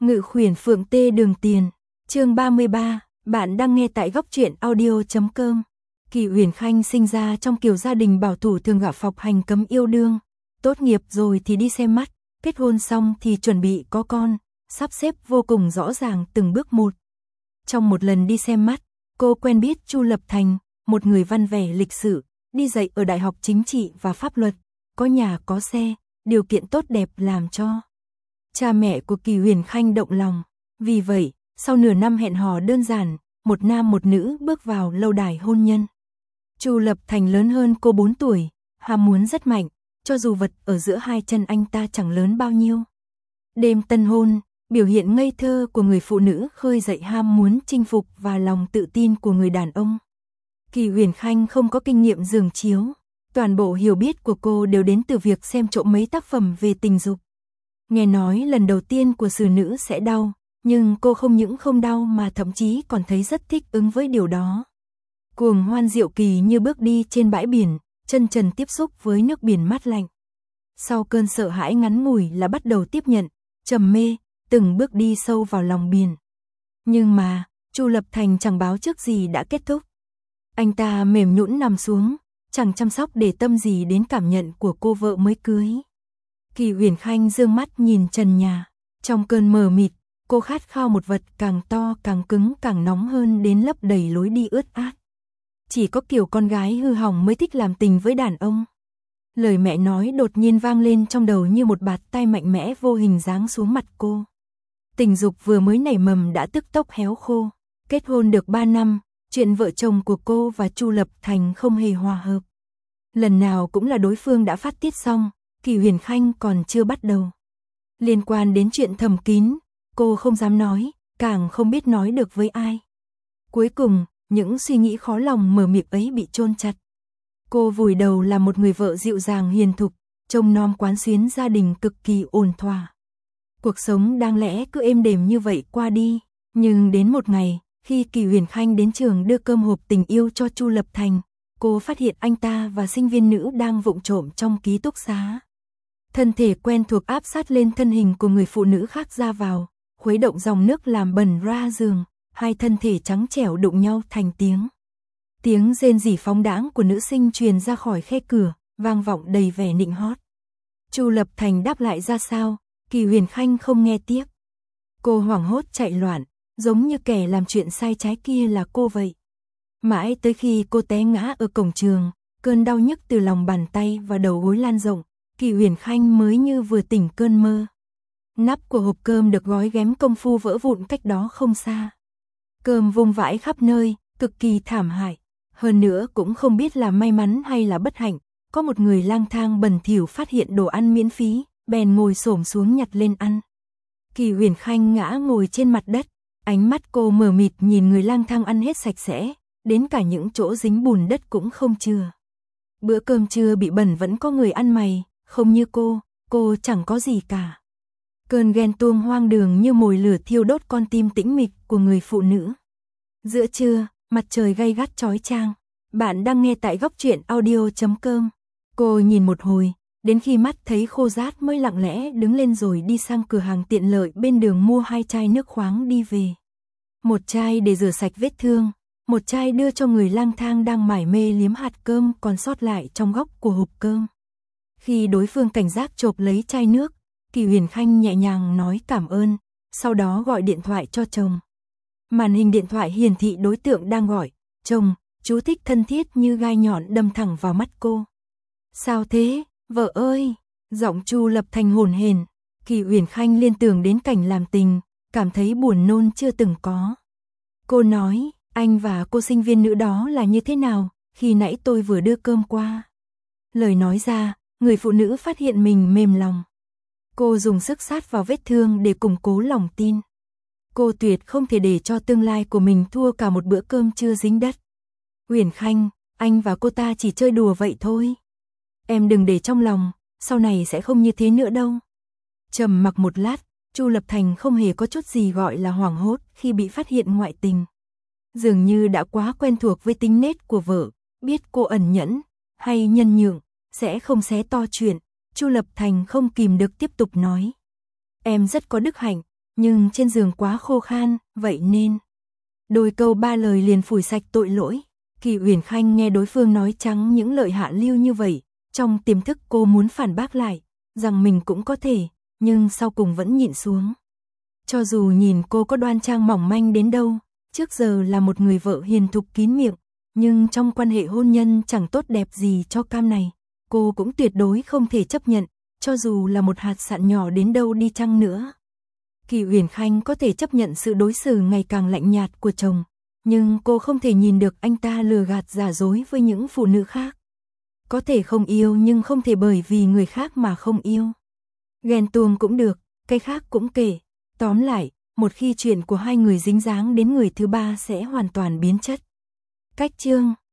Ngự khuyển phượng tê đường tiền, chương 33, bạn đang nghe tại góc truyện audio.com. Kỳ Uyển Khanh sinh ra trong kiểu gia đình bảo thủ thường gặp phọc hành cấm yêu đương, tốt nghiệp rồi thì đi xem mắt, kết hôn xong thì chuẩn bị có con, sắp xếp vô cùng rõ ràng từng bước một. Trong một lần đi xem mắt, cô quen biết Chu Lập Thành, một người văn vẻ lịch sự, đi dạy ở Đại học Chính trị và Pháp luật, có nhà có xe, điều kiện tốt đẹp làm cho cha mẹ của Kỳ Uyển Khanh động lòng. Vì vậy, sau nửa năm hẹn hò đơn giản, một nam một nữ bước vào lâu đài hôn nhân. Chu Lập Thành lớn hơn cô 4 tuổi, ham muốn rất mạnh, cho dù vật ở giữa hai chân anh ta chẳng lớn bao nhiêu. Đêm tân hôn, biểu hiện ngây thơ của người phụ nữ khơi dậy ham muốn chinh phục và lòng tự tin của người đàn ông. Kỳ Uyển Khanh không có kinh nghiệm giường chiếu, toàn bộ hiểu biết của cô đều đến từ việc xem trộm mấy tác phẩm về tình dục. Nghe nói lần đầu tiên của xử nữ sẽ đau, nhưng cô không những không đau mà thậm chí còn thấy rất thích ứng với điều đó. Cuồng hoan diệu kỳ như bước đi trên bãi biển, chân trần tiếp xúc với nước biển mát lạnh. Sau cơn sợ hãi ngắn ngủi là bắt đầu tiếp nhận, trầm mê, từng bước đi sâu vào lòng biển. Nhưng mà, Chu Lập Thành chẳng báo trước gì đã kết thúc. Anh ta mềm nhũn nằm xuống, chẳng chăm sóc để tâm gì đến cảm nhận của cô vợ mới cưới. Kỳ Uyển Khanh dương mắt nhìn trần nhà, trong cơn mờ mịt, cô khát khao một vật càng to càng cứng càng nóng hơn đến lấp đầy lối đi ướt át. Chỉ có kiểu con gái hư hỏng mới thích làm tình với đàn ông. Lời mẹ nói đột nhiên vang lên trong đầu như một bạt tay mạnh mẽ vô hình giáng xuống mặt cô. Tình dục vừa mới nảy mầm đã tức tốc héo khô. Kết hôn được 3 năm, chuyện vợ chồng của cô và Chu Lập Thành không hề hòa hợp. Lần nào cũng là đối phương đã phát tiết xong, Kỳ Uyển Khanh còn chưa bắt đầu. Liên quan đến chuyện thầm kín, cô không dám nói, càng không biết nói được với ai. Cuối cùng, những suy nghĩ khó lòng mở miệng ấy bị chôn chặt. Cô vùi đầu là một người vợ dịu dàng hiền thục, trông nom quán xuyến gia đình cực kỳ ổn thỏa. Cuộc sống đáng lẽ cứ êm đềm như vậy qua đi, nhưng đến một ngày, khi Kỳ Uyển Khanh đến trường đưa cơm hộp tình yêu cho Chu Lập Thành, cô phát hiện anh ta và sinh viên nữ đang vụng trộm trong ký túc xá. Thân thể quen thuộc áp sát lên thân hình của người phụ nữ khác ra vào, khuấy động dòng nước làm bẩn ra giường, hai thân thể trắng trẻo đụng nhau thành tiếng. Tiếng rên rỉ phóng đãng của nữ sinh truyền ra khỏi khe cửa, vang vọng đầy vẻ nịnh hót. Chu Lập Thành đáp lại ra sao, Kỳ Uyển Khanh không nghe tiếc. Cô hoảng hốt chạy loạn, giống như kẻ làm chuyện sai trái kia là cô vậy. Mãi tới khi cô té ngã ở cổng trường, cơn đau nhức từ lòng bàn tay và đầu gối lan rộng, Kỳ Uyển Khanh mới như vừa tỉnh cơn mơ. Nắp của hộp cơm được gói ghém công phu vỡ vụn cách đó không xa. Cơm vung vãi khắp nơi, cực kỳ thảm hại. Hơn nữa cũng không biết là may mắn hay là bất hạnh, có một người lang thang bẩn thỉu phát hiện đồ ăn miễn phí, bèn ngồi xổm xuống nhặt lên ăn. Kỳ Uyển Khanh ngã ngồi trên mặt đất, ánh mắt cô mờ mịt nhìn người lang thang ăn hết sạch sẽ, đến cả những chỗ dính bùn đất cũng không chừa. Bữa cơm trưa bị bẩn vẫn có người ăn mày, không như cô chẳng có gì cả. Cơn ghen tuông hoang đường như mồi lửa thiêu đốt con tim tĩnh mịch của người phụ nữ. Giữa trưa, mặt trời gay gắt chói chang. Bạn đang nghe tại góc truyện audio.com. Cô nhìn một hồi, đến khi mắt thấy khô rát mới lặng lẽ đứng lên rồi đi sang cửa hàng tiện lợi bên đường mua 2 chai nước khoáng đi về. Một chai để rửa sạch vết thương, một chai đưa cho người lang thang đang mải mê liếm hạt cơm còn sót lại trong góc của hộp cơm. Khi đối phương cảnh giác chộp lấy chai nước, Kỳ Uyển Khanh nhẹ nhàng nói cảm ơn, sau đó gọi điện thoại cho chồng. Màn hình điện thoại hiển thị đối tượng đang gọi, chồng, chú thích thân thiết như gai nhọn đâm thẳng vào mắt cô. Sao thế, vợ ơi, giọng Chu Lập Thành hổn hển. Kỳ Uyển Khanh liên tưởng đến cảnh làm tình, cảm thấy buồn nôn chưa từng có. Cô nói, anh và cô sinh viên nữ đó là như thế nào, khi nãy tôi vừa đưa cơm qua. Lời nói ra, người phụ nữ phát hiện mình mềm lòng. Cô dùng sức sát vào vết thương để củng cố lòng tin. Cô tuyệt không thể để cho tương lai của mình thua cả một bữa cơm chưa dính đất. Uyển Khanh, anh và cô ta chỉ chơi đùa vậy thôi. Em đừng để trong lòng, sau này sẽ không như thế nữa đâu. Trầm mặc một lát, Chu Lập Thành không hề có chút gì gọi là hoảng hốt khi bị phát hiện ngoại tình. Dường như đã quá quen thuộc với tính nết của vợ, biết cô ẩn nhẫn hay nhân nhượng, sẽ không xé to chuyện. Chu Lập Thành không kìm được tiếp tục nói. Em rất có đức hạnh, nhưng trên giường quá khô khan, vậy nên đôi câu ba lời liền phủi sạch tội lỗi. Kỳ Uyển Khanh nghe đối phương nói trắng những lời hạ lưu như vậy, trong tiềm thức cô muốn phản bác lại, rằng mình cũng có thể, nhưng sau cùng vẫn nhịn xuống. Cho dù nhìn cô có đoan trang mỏng manh đến đâu, trước giờ là một người vợ hiền thục kín miệng, nhưng trong quan hệ hôn nhân chẳng tốt đẹp gì cho cam này, cô cũng tuyệt đối không thể chấp nhận, cho dù là một hạt sạn nhỏ đến đâu đi chăng nữa. Kỳ Uyển Khanh có thể chấp nhận sự đối xử ngày càng lạnh nhạt của chồng, nhưng cô không thể nhìn được anh ta lừa gạt giả dối với những phụ nữ khác. Có thể không yêu nhưng không thể bởi vì người khác mà không yêu. Ghen tuông cũng được, cái khác cũng kể. Tóm lại, một khi chuyện của hai người dính dáng đến người thứ ba sẽ hoàn toàn biến chất. Cách chương